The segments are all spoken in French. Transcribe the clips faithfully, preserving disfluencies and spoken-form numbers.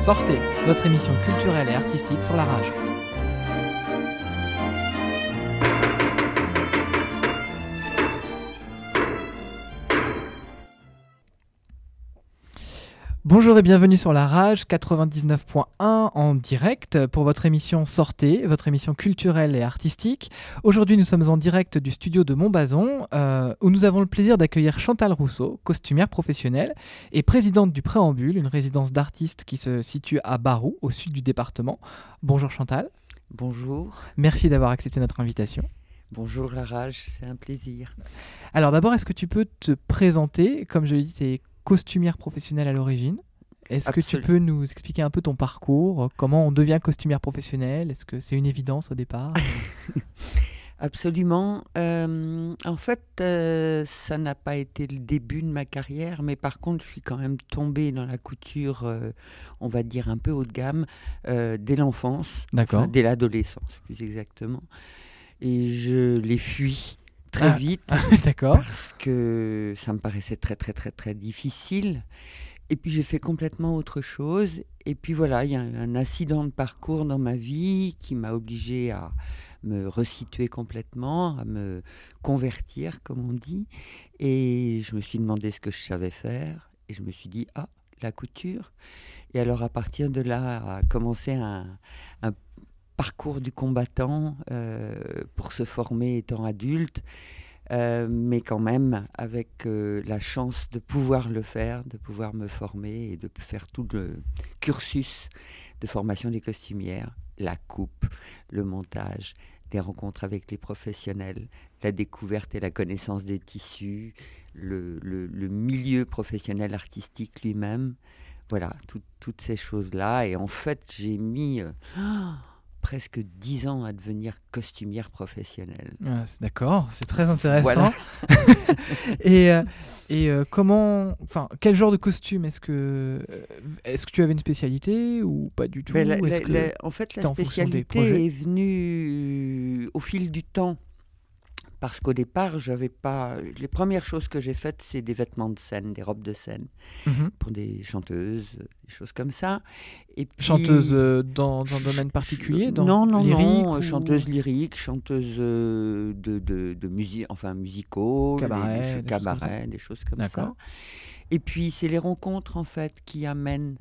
Sortez, votre émission culturelle et artistique sur la Rage. Bonjour et bienvenue sur la Rage quatre-vingt-dix-neuf point un en direct pour votre émission Sortez, votre émission culturelle et artistique. Aujourd'hui, nous sommes en direct du studio de Montbazon euh, où nous avons le plaisir d'accueillir Chantal Rousseau, costumière professionnelle et présidente du Préambule, une résidence d'artistes qui se situe à Barou, au sud du département. Bonjour Chantal. Bonjour. Merci d'avoir accepté notre invitation. Bonjour la Rage, c'est un plaisir. Alors d'abord, est-ce que tu peux te présenter? Comme je l'ai dit, tu es costumière professionnelle à l'origine. Est-ce Absolument. que tu peux nous expliquer un peu ton parcours? Comment on devient costumière professionnelle? Est-ce que c'est une évidence au départ? Absolument. Euh, en fait, euh, ça n'a pas été le début de ma carrière, mais par contre, je suis quand même tombée dans la couture, euh, on va dire un peu haut de gamme, euh, dès l'enfance, enfin, dès l'adolescence plus exactement. Et je l'ai fui très ah, vite d'accord. parce que ça me paraissait très très très très difficile. Et puis j'ai fait complètement autre chose. Et puis voilà, il y a un, un incident de parcours dans ma vie qui m'a obligée à me resituer complètement, à me convertir comme on dit. Et je me suis demandé ce que je savais faire. Et je me suis dit, ah, la couture. Et alors à partir de là a commencé un, un parcours du combattant euh, pour se former étant adulte. Euh, mais quand même avec euh, la chance de pouvoir le faire, de pouvoir me former et de faire tout le cursus de formation des costumières, la coupe, le montage, les rencontres avec les professionnels, la découverte et la connaissance des tissus, le, le, le milieu professionnel artistique lui-même. Voilà, tout, toutes ces choses-là. Et en fait, j'ai mis... Euh, oh, presque dix ans à devenir costumière professionnelle. Ah, c'est d'accord, c'est très intéressant. Voilà. et euh, et euh, comment, enfin, quel genre de costume est-ce que est-ce que tu avais une spécialité ou pas du tout? Ben, la, est-ce la, que la, en fait, la spécialité est venue au fil du temps. Parce qu'au départ, j'avais pas. Les premières choses que j'ai faites, c'est des vêtements de scène, des robes de scène, mm-hmm. pour des chanteuses, des choses comme ça. Et puis... Chanteuse euh, dans, dans un domaine particulier, dans Non, non, lyrique non. Ou... Chanteuse lyrique, chanteuse euh, de, de, de musique, enfin musicaux, cabaret, des, des, des, cabaret, choses des choses comme ça. Et puis c'est les rencontres en fait qui amènent.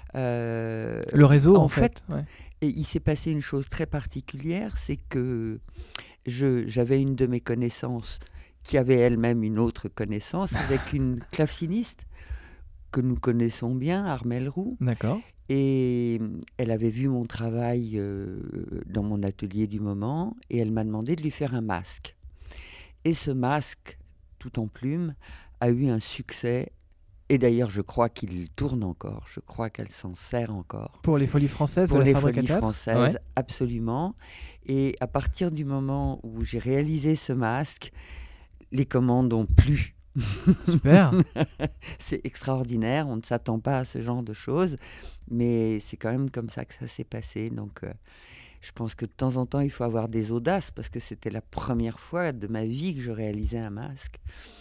Euh, Le réseau, en, en fait. fait ouais. Et il s'est passé une chose très particulière, c'est que Je, j'avais une de mes connaissances qui avait elle-même une autre connaissance avec une claveciniste que nous connaissons bien, Armelle Roux. D'accord. Et elle avait vu mon travail euh, dans mon atelier du moment et elle m'a demandé de lui faire un masque. Et ce masque, tout en plume, a eu un succès. Et d'ailleurs, je crois qu'il tourne encore. Je crois qu'elle s'en sert encore. Pour les Folies Françaises Pour de la les Fabrique à Folies Théâtre Françaises, ouais. absolument. Et à partir du moment où j'ai réalisé ce masque, les commandes ont plu. Super. C'est extraordinaire. On ne s'attend pas à ce genre de choses. Mais c'est quand même comme ça que ça s'est passé. Donc, euh, je pense que de temps en temps, il faut avoir des audaces parce que c'était la première fois de ma vie que je réalisais un masque.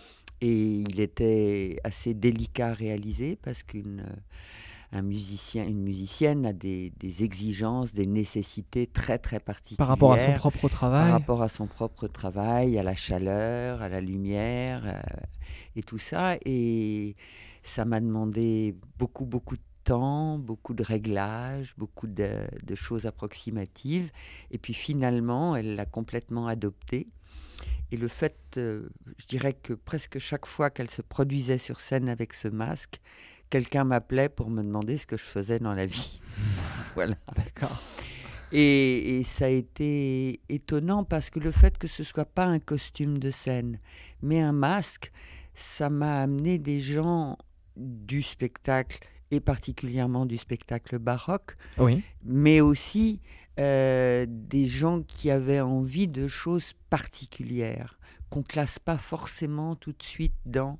Et il était assez délicat à réaliser parce qu'un euh, musicien, une musicienne a des, des exigences, des nécessités très très particulières. Par rapport à son propre travail. Par rapport à son propre travail, à la chaleur, à la lumière euh, et tout ça. Et ça m'a demandé beaucoup beaucoup de temps, beaucoup de réglages, beaucoup de, de choses approximatives. Et puis finalement, elle l'a complètement adopté. Et le fait, euh, je dirais que presque chaque fois qu'elle se produisait sur scène avec ce masque, quelqu'un m'appelait pour me demander ce que je faisais dans la vie. Voilà. D'accord. Et, et ça a été étonnant parce que le fait que ce ne soit pas un costume de scène, mais un masque, ça m'a amené des gens du spectacle, et particulièrement du spectacle baroque, oui. mais aussi... Euh, des gens qui avaient envie de choses particulières, qu'on ne classe pas forcément tout de suite dans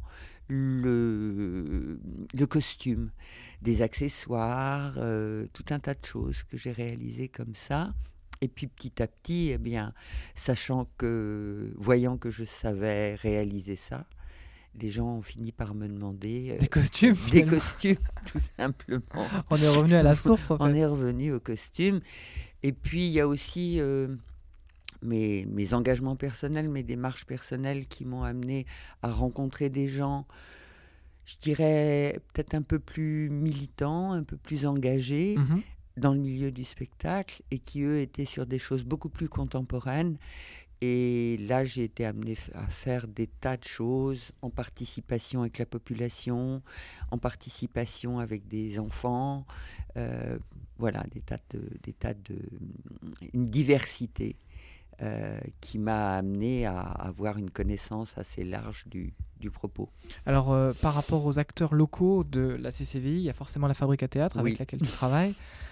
le, le costume, des accessoires, euh, tout un tas de choses que j'ai réalisées comme ça. Et puis petit à petit, eh bien, sachant que, voyant que je savais réaliser ça, les gens ont fini par me demander euh, des costumes. des finalement. costumes, tout simplement. On est revenu à la source en On fait. est revenu aux costumes. Et puis, il y a aussi euh, mes, mes engagements personnels, mes démarches personnelles qui m'ont amené à rencontrer des gens, je dirais, peut-être un peu plus militants, un peu plus engagés Mhm. dans le milieu du spectacle et qui, eux, étaient sur des choses beaucoup plus contemporaines. Et là, j'ai été amenée f- à faire des tas de choses en participation avec la population, en participation avec des enfants, euh, voilà, des tas de, des tas de, une diversité euh, qui m'a amenée à avoir une connaissance assez large du, du propos. Alors, euh, par rapport aux acteurs locaux de la C C V I, il y a forcément la Fabrique à théâtre avec Oui. laquelle tu travailles.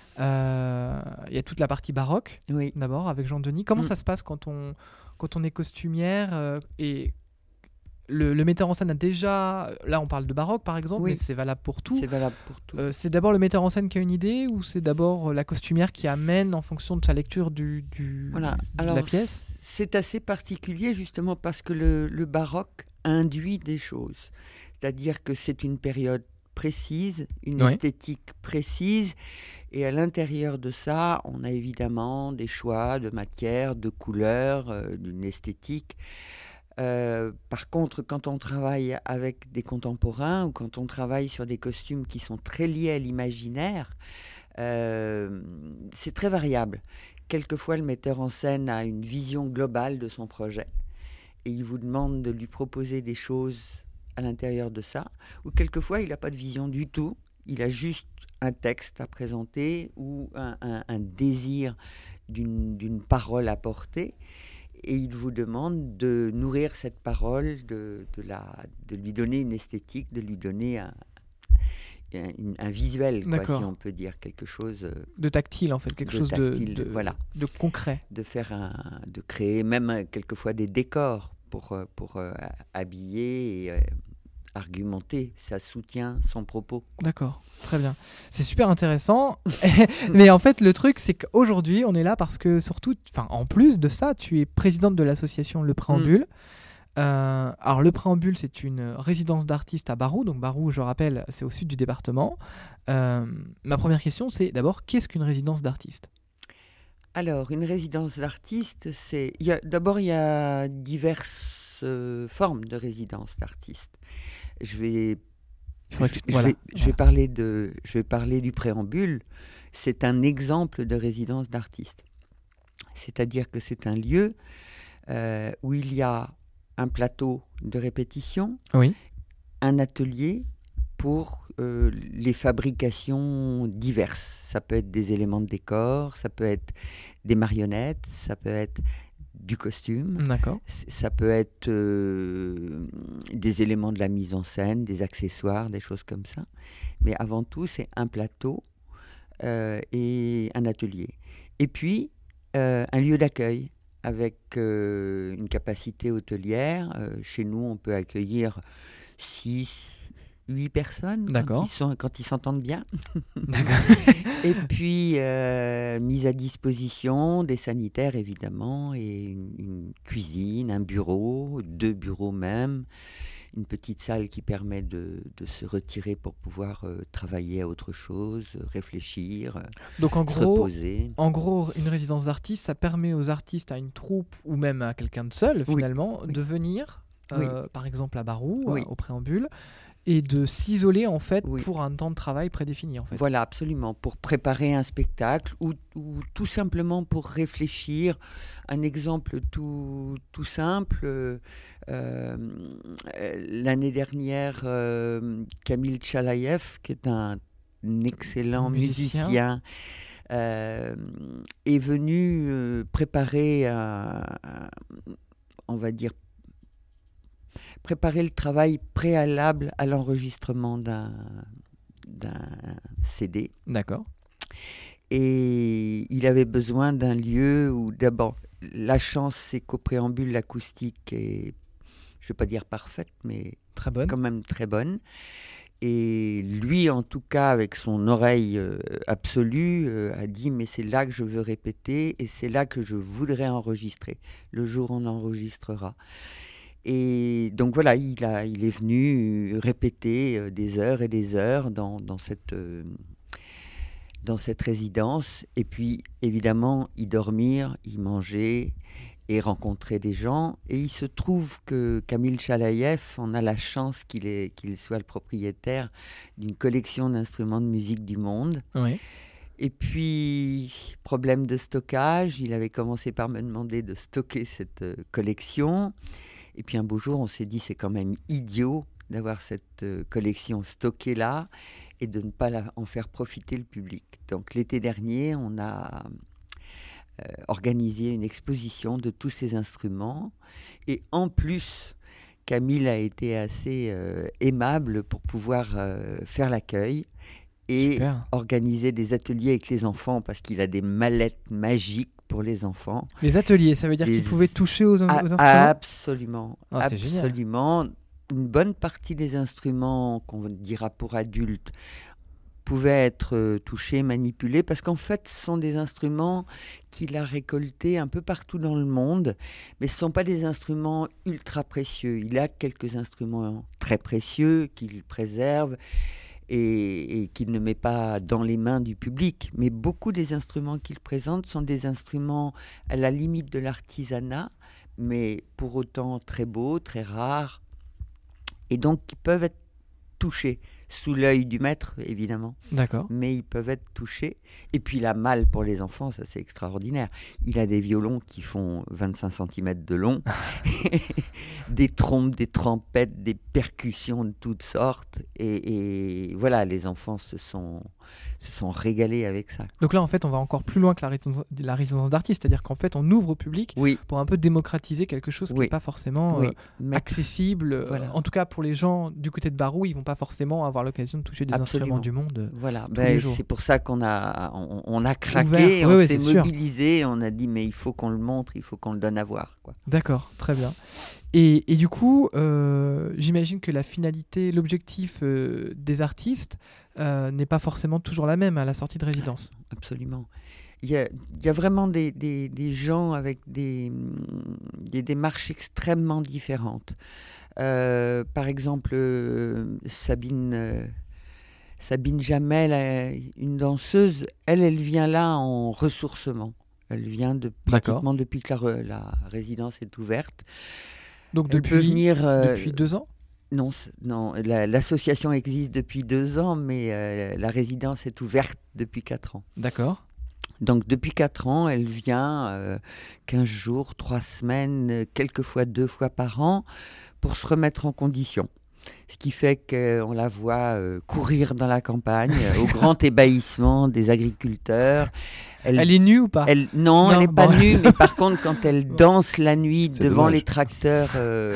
Euh, Il y a toute la partie baroque, Oui. d'abord, avec Jean Denis. Comment Mm. ça se passe quand on, quand on est costumière euh, et le, le metteur en scène a déjà... Là, on parle de baroque, par exemple, Oui. mais c'est valable pour tout. C'est valable pour tout. Euh, c'est d'abord le metteur en scène qui a une idée ou c'est d'abord euh, la costumière qui amène en fonction de sa lecture du, du, Voilà. de Alors, la pièce? c'est assez particulier justement parce que le, le baroque induit des choses. C'est-à-dire que c'est une période précise, une Oui. esthétique précise, et à l'intérieur de ça, on a évidemment des choix de matière, de couleurs, euh, d'une esthétique. Euh, par contre, quand on travaille avec des contemporains ou quand on travaille sur des costumes qui sont très liés à l'imaginaire, euh, c'est très variable. Quelquefois, le metteur en scène a une vision globale de son projet et il vous demande de lui proposer des choses à l'intérieur de ça. Ou quelquefois, il n'a pas de vision du tout. Il a juste un texte à présenter ou un, un- un désir d'une, d'une parole à porter. Et il vous demande de nourrir cette parole, de, de, la, de lui donner une esthétique, de lui donner un, un, une- un visuel, quoi, D'accord. si on peut dire quelque chose. euh, De tactile, en fait, quelque De chose de, tactile, de, voilà. de concret. de faire un, de créer même euh, quelquefois des décors pour, euh, pour euh, habiller et euh, argumenter, ça soutient son propos. D'accord, très bien. C'est super intéressant. Mais en fait, le truc, c'est qu'aujourd'hui, on est là parce que, surtout, enfin, en plus de ça, tu es présidente de l'association Le Préambule. Euh, alors, Le Préambule, c'est une résidence d'artistes à Barou. Donc, Barou, je rappelle, c'est au sud du département. Euh, ma première question, c'est d'abord, qu'est-ce qu'une résidence d'artiste? Alors, une résidence d'artiste, c'est... il y a- D'abord, il y a diverses euh, formes de résidence d'artiste. Je vais, Il faudrait je, que- je voilà. vais, je vais parler de, je vais parler du préambule. C'est un exemple de résidence d'artiste. C'est-à-dire que c'est un lieu euh, où il y a un plateau de répétition, Oui, un atelier pour euh, les fabrications diverses. Ça peut être des éléments de décor, ça peut être des marionnettes, ça peut être du costume, d'accord. c- ça peut être euh, des éléments de la mise en scène, des accessoires, des choses comme ça. Mais avant tout, c'est un plateau euh, et un atelier. Et puis, euh, un lieu d'accueil avec euh, une capacité hôtelière. Euh, chez nous, on peut accueillir six, huit personnes quand D'accord. ils, sont, quand ils s'entendent bien. D'accord. Et puis, euh, mise à disposition des sanitaires, évidemment, et une, une cuisine, un bureau, deux bureaux même, une petite salle qui permet de, de se retirer pour pouvoir euh, travailler à autre chose, euh, réfléchir, euh, Donc, en se gros, reposer. En gros, une résidence d'artiste, ça permet aux artistes, à une troupe ou même à quelqu'un de seul, Oui, finalement, oui. de venir, euh, par exemple à Barou, Oui. euh, au préambule, et de s'isoler en fait Oui. pour un temps de travail prédéfini en fait. Voilà, absolument, pour préparer un spectacle ou, ou tout simplement pour réfléchir. Un exemple tout, tout simple, euh, euh, l'année dernière, euh, Camille Tchalaïev, qui est un excellent Musicien. musicien, euh, est venu euh, préparer, un- un- on va dire, préparer le travail préalable à l'enregistrement d'un d'un C D. D'accord. Et il avait besoin d'un lieu où, d'abord, la chance, c'est qu'au préambule, l'acoustique est, je ne vais pas dire parfaite, mais Très bonne. quand même très bonne. Et lui, en tout cas, avec son oreille euh, absolue, euh, a dit, mais c'est là que je veux répéter et c'est là que je voudrais enregistrer. Le jour où on enregistrera. Et donc voilà, il, a, il est venu répéter des heures et des heures dans, dans, cette, euh, dans cette résidence. Et puis, évidemment, y dormir, y manger et rencontrer des gens. Et il se trouve que Kamil Chalaïev, on a la chance qu'il, est, qu'il soit le propriétaire d'une collection d'instruments de musique du monde. Oui. Et puis, problème de stockage, il avait commencé par me demander de stocker cette euh, collection. Et puis un beau jour, on s'est dit, c'est quand même idiot d'avoir cette euh, collection stockée là et de ne pas la, en faire profiter le public. Donc l'été dernier, on a euh, organisé une exposition de tous ces instruments. Et en plus, Camille a été assez euh, aimable pour pouvoir euh, faire l'accueil et Super. organiser des ateliers avec les enfants parce qu'il a des mallettes magiques pour les enfants. Les ateliers, ça veut dire Les... qu'ils pouvaient toucher aux, aux ah, instruments ? Absolument. Oh, c'est absolument. Une bonne partie des instruments qu'on dira pour adultes pouvaient être euh, touchés, manipulés, parce qu'en fait, ce sont des instruments qu'il a récoltés un peu partout dans le monde, mais ce ne sont pas des instruments ultra précieux. Il a quelques instruments très précieux qu'il préserve et, et qu'il ne met pas dans les mains du public. Mais beaucoup des instruments qu'il présente sont des instruments à la limite de l'artisanat, mais pour autant très beaux, très rares, et donc qui peuvent être touchés, sous l'œil du maître, évidemment. D'accord. Mais ils peuvent être touchés. Et puis la malle pour les enfants, ça c'est extraordinaire. Il a des violons qui font vingt-cinq centimètres de long, des trompes, des trompettes, des percussions de toutes sortes. Et, et voilà, les enfants se sont, se sont régalés avec ça. Donc là, en fait, on va encore plus loin que la résidence, la résidence d'artiste, c'est-à-dire qu'en fait, on ouvre au public oui. pour un peu démocratiser quelque chose qui n'est oui. pas forcément oui. euh, Mettre... accessible. Voilà. Euh, en tout cas, pour les gens du côté de Barou, ils vont pas forcément avoir l'occasion de toucher des Absolument. instruments du monde. Euh, voilà, tous ben, les jours. C'est pour ça qu'on a, on, on a craqué, Ouvert. on oui, s'est oui, mobilisé, sûr. On a dit mais il faut qu'on le montre, il faut qu'on le donne à voir. Quoi. D'accord, très bien. Et, et du coup, euh, j'imagine que la finalité, l'objectif euh, des artistes euh, n'est pas forcément toujours la même à la sortie de résidence. Absolument. Il y a, il y a vraiment des, des, des gens avec des, des démarches extrêmement différentes. Euh, par exemple, euh, Sabine, euh, Sabine Jamel, euh, une danseuse, elle, elle vient là en ressourcement. Elle vient de, pratiquement depuis que la, la résidence est ouverte. Donc elle depuis, peut venir, euh, depuis deux ans ? Non, non la, l'association existe depuis deux ans, mais euh, la résidence est ouverte depuis quatre ans. D'accord. Donc depuis quatre ans, elle vient euh, quinze jours, trois semaines, quelquefois deux fois par an, pour se remettre en condition. Ce qui fait qu'on la voit euh, courir dans la campagne, au grand ébahissement des agriculteurs. Elle, elle est nue ou pas ? elle, Non, non elle n'est bon, pas nue, mais par contre, quand elle danse la nuit C'est devant dommage. les tracteurs euh,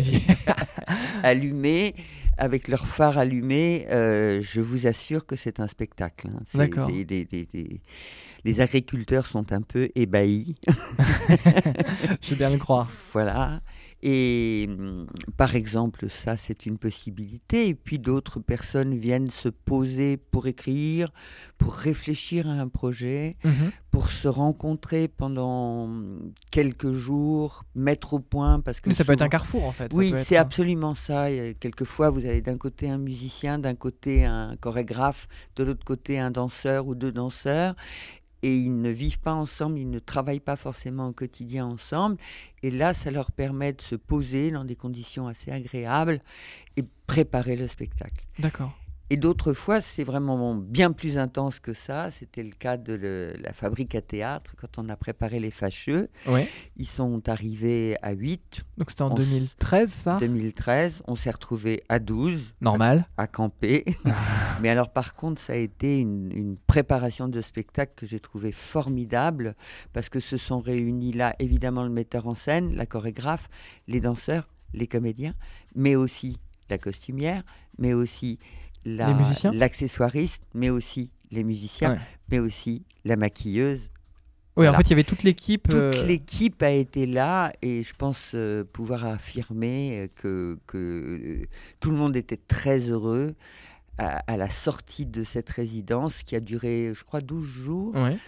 allumés, avec leurs phares allumés, euh, je vous assure que c'est un spectacle. Hein. C'est, D'accord. C'est des, des, des... Les agriculteurs sont un peu ébahis. Je veux bien le croire. Voilà. Et par exemple, ça, c'est une possibilité. Et puis d'autres personnes viennent se poser pour écrire, pour réfléchir à un projet, mmh. pour se rencontrer pendant quelques jours, mettre au point. Parce que Mais ça souvent... peut être un carrefour, en fait. Oui, ça peut c'est être... absolument ça. Et quelquefois, vous avez d'un côté un musicien, d'un côté un chorégraphe, de l'autre côté un danseur ou deux danseurs. Et ils ne vivent pas ensemble, ils ne travaillent pas forcément au quotidien ensemble. Et là, ça leur permet de se poser dans des conditions assez agréables et préparer le spectacle. D'accord. Et d'autres fois, c'est vraiment bien plus intense que ça. C'était le cas de le, la fabrique à théâtre, quand on a préparé Les Fâcheux. Ouais. Ils sont arrivés à huit. Donc c'était en on deux mille treize, ça ? deux mille treize. On s'est retrouvés à douze. Normal. À, à camper. Mais alors, par contre, ça a été une, une préparation de spectacle que j'ai trouvée formidable, parce que se sont réunis là, évidemment, le metteur en scène, la chorégraphe, les danseurs, les comédiens, mais aussi la costumière, mais aussi la, les musiciens, l'accessoiriste, mais aussi les musiciens, ouais. mais aussi la maquilleuse. Oui, voilà. En fait, il y avait toute l'équipe. Toute euh... l'équipe a été là, et je pense euh, pouvoir affirmer que, que euh, tout le monde était très heureux à, à la sortie de cette résidence qui a duré, je crois, douze jours. Ouais.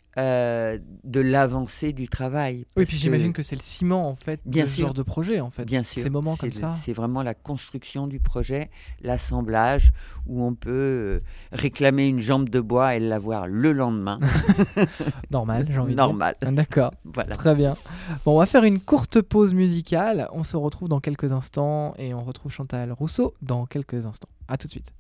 euh, de l'avancée du travail. Oui, puis j'imagine que c'est le ciment, en fait, bien de ce sûr, genre de projet, en fait. Bien sûr. Ces moments c'est comme le, ça. C'est vraiment la construction du projet, l'assemblage, où on peut euh, réclamer une jambe de bois et l'avoir le lendemain. Normal, j'ai envie Normal. de dire. D'accord, Voilà. très bien. Bon, on va faire une courte pause musicale. On se retrouve dans quelques instants et on retrouve Chantal Rousseau dans quelques instants. À tout de suite.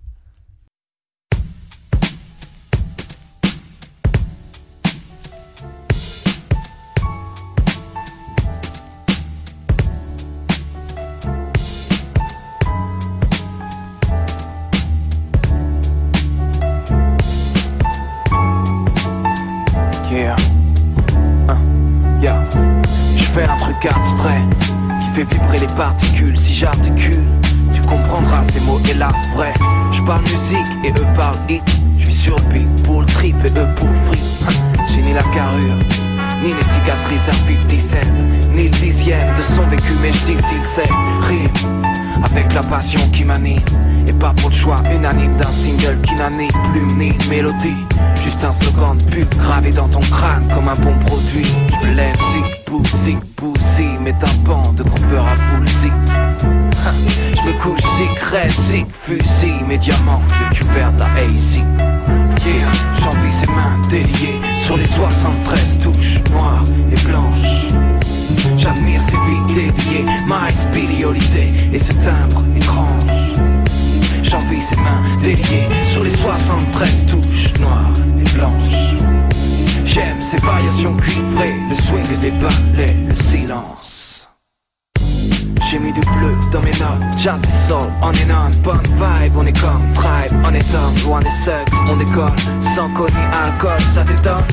Yeah. Uh, yeah. Je fais un truc abstrait qui fait vibrer les particules. Si j'articule, tu comprendras ces mots hélas vrais. Je parle musique et eux parlent hit. Je suis sur le beat pour le trip et eux pour le free. J'ai ni la carrure, ni les cicatrices d'un cinquante cent, ni le dixième de son vécu, mais je distille ces rimes avec la passion qui m'anime. Et pas pour le choix unanime d'un single qui n'a ni plume ni mélodie. Juste un slogan de pub gravé dans ton crâne comme un bon produit. Je me lève, zig, bou, zig, bou, si mes tympans de grooveur à full zig. Je me couche, zig, rêve, zig, fusil, mes diamants, youtubers d'A Z. Yeah, j'envie ses mains déliées sur les soixante-treize touches noires et blanches. J'admire ses vies dédiées, My Speedy Holiday et ce timbre étrange. J'envie ses mains déliées sur les soixante-treize touches noires et blanches. J'aime ses variations cuivrées, le swing des balais, le silence. J'ai mis du bleu dans mes notes, jazz et soul, on est non, bonne vibe, on est comme tribe, on est homme, loin des sucks, on décolle, sans code ni alcool, ça t'étonne.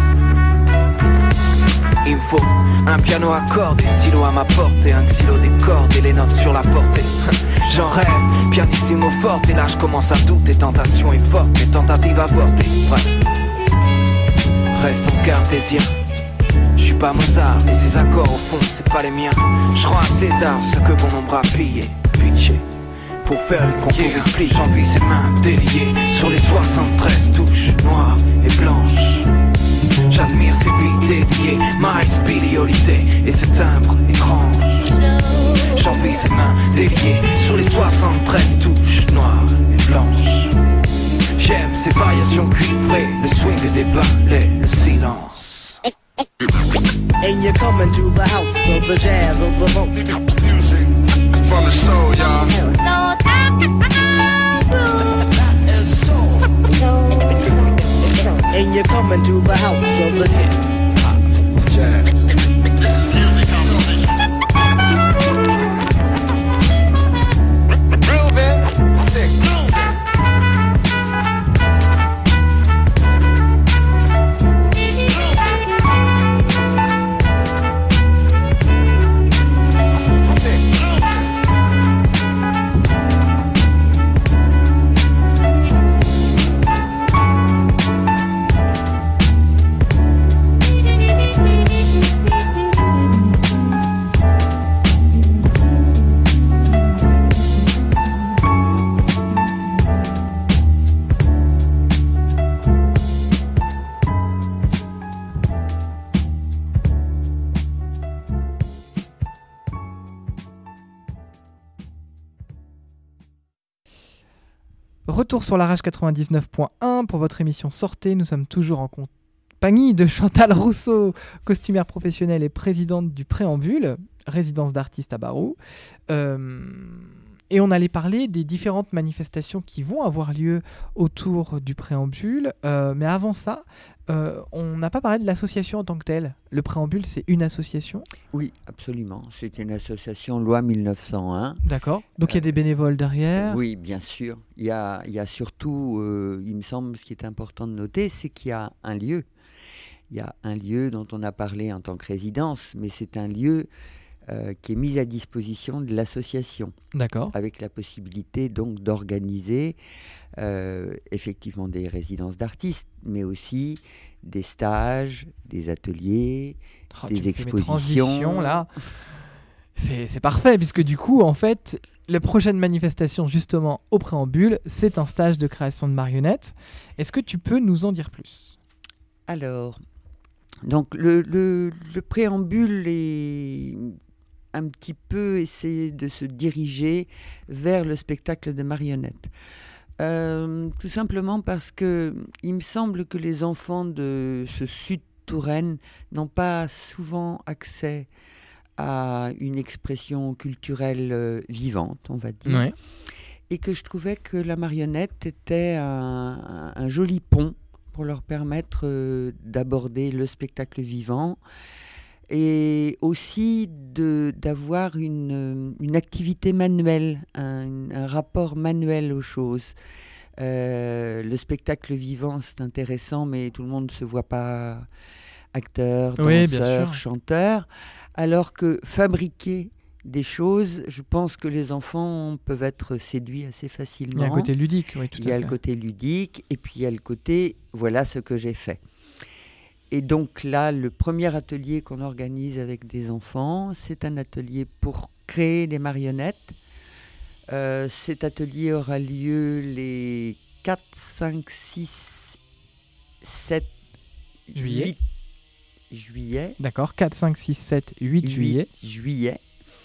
Il me faut un piano à cordes et stylo à ma portée, un xylo des cordes et les notes sur la portée. J'en rêve, pianissimo forte, et là je commence à douter, tentation est forte, mes tentatives avortées. Bref, restons cartésiens. Je suis pas Mozart et ces accords au fond c'est pas les miens. Je rends à César ce que bon nombre a pillé, pitché. Pour faire une compo yeah. de pli, j'envie ses mains déliées sur les soixante-treize touches noires et blanches. J'admire ses vies dédiées, My Speedy Holiday et ce timbre étrange. J'envie ses mains déliées sur les soixante-treize touches noires et blanches. J'aime ses variations cuivrées, le swing des balais, le silence. And you're coming to the house of the jazz of the vote. Music from the soul, y'all. And you're coming to the house of the hip-hop Jazz. This is music composition. Groovin', sick, groovin'. Retour sur la Rage quatre-vingt-dix-neuf point un pour votre émission Sortez. Nous sommes toujours en compagnie de Chantal Rousseau, costumière professionnelle et présidente du Préambule, résidence d'artistes à Barou. Euh, et on allait parler des différentes manifestations qui vont avoir lieu autour du Préambule. Euh, mais avant ça, euh, on n'a pas parlé de l'association en tant que telle. Le Préambule, c'est une association ? Oui, absolument. C'est une association loi mille neuf cent un. D'accord. Donc il y a des bénévoles derrière ? Oui, bien sûr. Il y a, il y a surtout, euh, il me semble, ce qui est important de noter, c'est qu'il y a un lieu. Il y a un lieu dont on a parlé en tant que résidence, mais c'est un lieu euh, qui est mis à disposition de l'association. D'accord. Avec la possibilité donc d'organiser euh, effectivement des résidences d'artistes, mais aussi des stages, des ateliers, Oh, des tu me fais mes expositions. transitions, là. C'est, c'est parfait, puisque du coup, en fait, la prochaine manifestation, justement, au Préambule, c'est un stage de création de marionnettes. Est-ce que tu peux nous en dire plus ? Alors, donc le, le, le préambule est un petit peu essayer de se diriger vers le spectacle de marionnettes. Euh, tout simplement parce que il me semble que les enfants de ce sud Touraine n'ont pas souvent accès à une expression culturelle euh, vivante, on va dire. Ouais. Et que je trouvais que la marionnette était un, un, un joli pont pour leur permettre euh, d'aborder le spectacle vivant et aussi de, d'avoir une, une activité manuelle, un, un rapport manuel aux choses. Euh, le spectacle vivant, c'est intéressant, mais tout le monde ne se voit pas acteur, Oui, bien danseur, sûr. chanteur, alors que fabriquer des choses, je pense que les enfants peuvent être séduits assez facilement. Il y a un côté ludique, oui, tout Il y à a fait. le côté ludique et puis il y a le côté voilà ce que j'ai fait. Et donc là, le premier atelier qu'on organise avec des enfants, c'est un atelier pour créer des marionnettes. Euh, cet atelier aura lieu les quatre, cinq, six, sept, Juillet. huit juillet. D'accord, quatre, cinq, six, sept, huit juillet. huit juillet.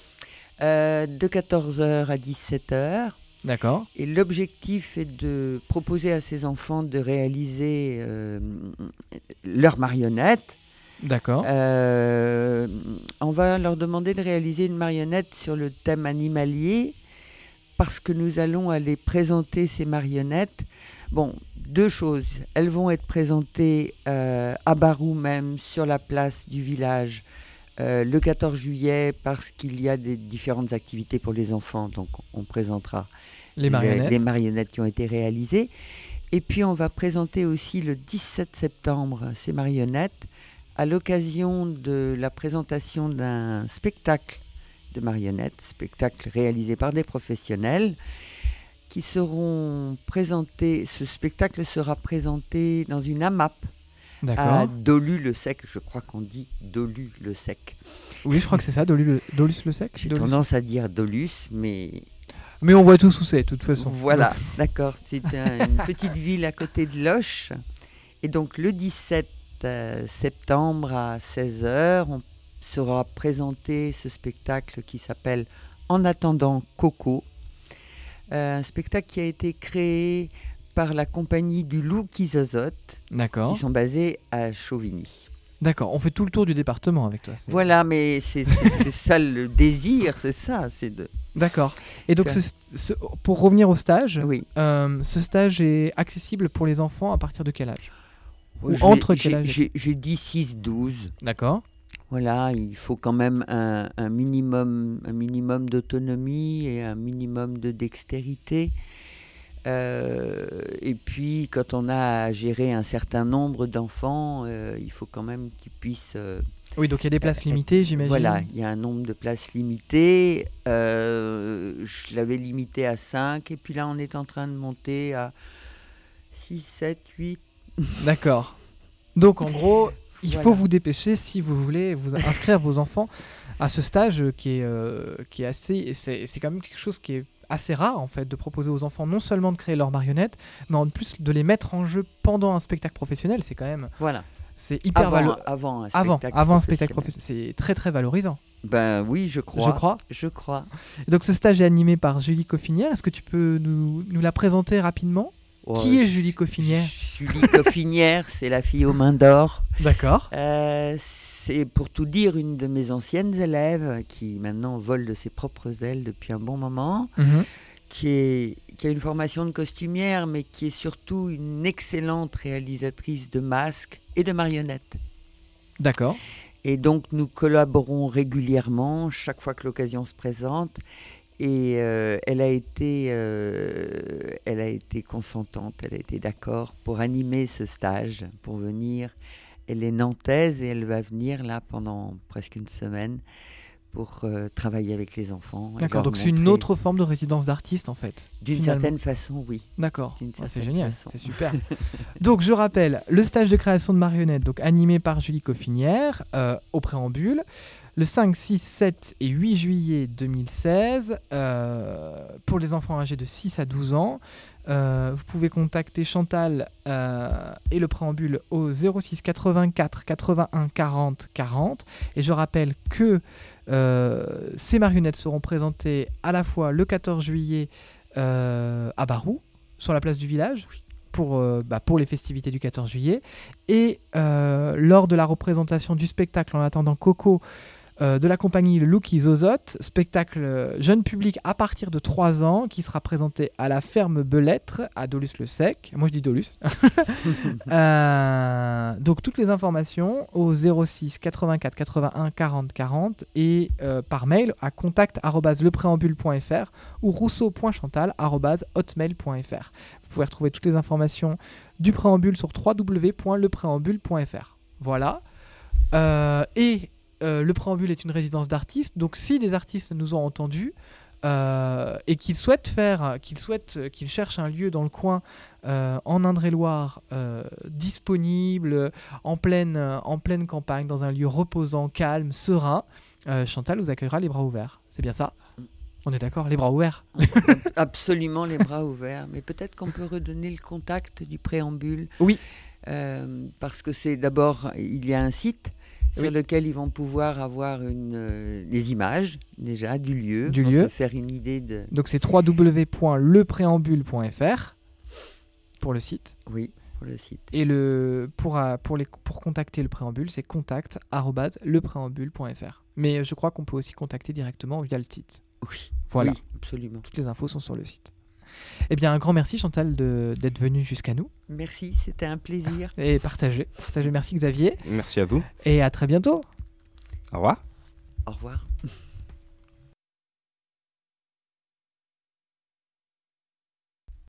Euh, de quatorze heures à dix-sept heures. D'accord. Et l'objectif est de proposer à ces enfants de réaliser euh, leurs marionnettes. D'accord. Euh, on va leur demander de réaliser une marionnette sur le thème animalier parce que nous allons aller présenter ces marionnettes. Bon, deux choses. Elles vont être présentées euh, à Barou même, sur la place du village, euh, le quatorze juillet, parce qu'il y a des différentes activités pour les enfants. Donc, on présentera Les marionnettes. les, les marionnettes qui ont été réalisées. Et puis, on va présenter aussi le dix-sept septembre ces marionnettes à l'occasion de la présentation d'un spectacle de marionnettes, spectacle réalisé par des professionnels qui seront présentés. Ce spectacle sera présenté dans une A M A P à D'accord. Dolu-le-Sec. Je crois qu'on dit Dolu-le-Sec. Oui, je crois que c'est ça, Dolus le, Dolus le Sec. J'ai Dolus. tendance à dire Dolus, mais Mais on voit tous où c'est, de toute façon. voilà, d'accord. C'est un- une petite ville à côté de Loches. Et donc le dix-sept euh, septembre à seize heures, on sera présenté ce spectacle qui s'appelle En attendant Coco. Euh, un spectacle qui a été créé par la compagnie du Loup qui zozote, D'accord. qui sont basés à Chauvigny. D'accord. On fait tout le tour du département avec toi. c'est- Voilà, mais c'est c'est- c'est ça le désir, c'est ça. C'est de... D'accord. Et donc, Ça. ce- ce- pour revenir au stage, Oui. euh, ce stage est accessible pour les enfants à partir de quel âge? Ou J'ai- entre quel j'ai- âge? j'ai- J'ai dit six douze. D'accord. Voilà, il faut quand même un, un minimum, un minimum d'autonomie et un minimum de dextérité. Euh, et puis, quand on a à gérer un certain nombre d'enfants, euh, il faut quand même qu'ils puissent... euh, Oui, donc il y a des places euh, limitées, j'imagine. Voilà, il y a un nombre de places limité. Euh, je l'avais limité à cinq, et puis là, on est en train de monter à six, sept, huit. D'accord. Donc, en gros, il Voilà. faut vous dépêcher si vous voulez vous inscrire vos enfants à ce stage qui est, euh, qui est assez... C'est, c'est quand même quelque chose qui est assez rare, en fait, de proposer aux enfants non seulement de créer leurs marionnettes, mais en plus de les mettre en jeu pendant un spectacle professionnel. C'est quand même... Voilà. C'est hyper Avant, valo- avant un Avant, spectacle avant un spectacle professionnel. professionnel. C'est très, très valorisant, Ben oui, je crois. je crois. Je crois. Et donc, ce stage est animé par Julie Coffinière. Est-ce que tu peux nous, nous la présenter rapidement? Oh, Qui est je- Julie Coffinière? Julie Coffinière, c'est la fille aux mains d'or. D'accord. Euh, c'est pour tout dire une de mes anciennes élèves qui maintenant vole de ses propres ailes depuis un bon moment, Mhm. qui, est, qui a une formation de costumière, mais qui est surtout une excellente réalisatrice de masques et de marionnettes. D'accord. Et donc nous collaborons régulièrement, chaque fois que l'occasion se présente. Et euh, elle a été, euh, elle a été consentante, elle a été d'accord pour animer ce stage, pour venir. Elle est nantaise et elle va venir là pendant presque une semaine pour euh, travailler avec les enfants. et D'accord. leur Donc, c'est une montrer- autre forme de résidence d'artiste, en fait. D'une finalement. certaine façon, oui. D'accord. D'une Ah, c'est certaine génial, façon. c'est super. Donc je rappelle, le stage de création de marionnettes, donc animé par Julie Coffinière, euh, au préambule. le cinq, six, sept et huit juillet deux mille seize euh, pour les enfants âgés de six à douze ans. Euh, vous pouvez contacter Chantal euh, et le préambule au zéro six quatre-vingt-quatre quatre-vingt-un quarante quarante. Et je rappelle que euh, ces marionnettes seront présentées à la fois le quatorze juillet euh, à Barou, sur la place du village, pour, euh, bah, pour les festivités du quatorze juillet, et euh, lors de la représentation du spectacle En attendant Coco euh, de la compagnie Le Louki Zozote, spectacle euh, jeune public à partir de trois ans qui sera présenté à la ferme Belêtre à Dolusse-le-Sec. Moi je dis Dolusse. euh, donc toutes les informations au zéro six quatre-vingt-quatre quatre-vingt-un quarante quarante et euh, par mail à contact arobase lepréambule point f r ou rousseau point chantal arobase hotmail point f r. Vous pouvez retrouver toutes les informations du préambule sur w w w point le préambule point f r. Voilà. Euh, et euh, le préambule est une résidence d'artistes. Donc si des artistes nous ont entendus euh, et qu'ils souhaitent faire, qu'ils souhaitent, qu'ils cherchent un lieu dans le coin euh, en Indre-et-Loire euh, disponible, en pleine, en pleine campagne, dans un lieu reposant, calme, serein, euh, Chantal vous accueillera les bras ouverts. C'est bien ça ? On est d'accord, les bras ouverts. Absolument, les bras ouverts. Mais peut-être qu'on peut redonner le contact du préambule. Oui. Euh, parce que c'est d'abord, il y a un site sur oui. lequel ils vont pouvoir avoir une, euh, des images, déjà, du lieu. Du pour lieu. se faire une idée de... Donc c'est w w w point le préambule point f r pour le site. Oui, pour le site. Et le, pour, euh, pour, les, pour contacter le préambule, c'est contact arobase le préambule point f r. Mais je crois qu'on peut aussi contacter directement via le site. Oui, voilà. Oui, absolument. Toutes les infos sont sur le site. Eh bien, un grand merci Chantal de, d'être venue jusqu'à nous. Merci, c'était un plaisir. Et partagez. partagez. Merci Xavier. Merci à vous. Et à très bientôt. Au revoir. Au revoir.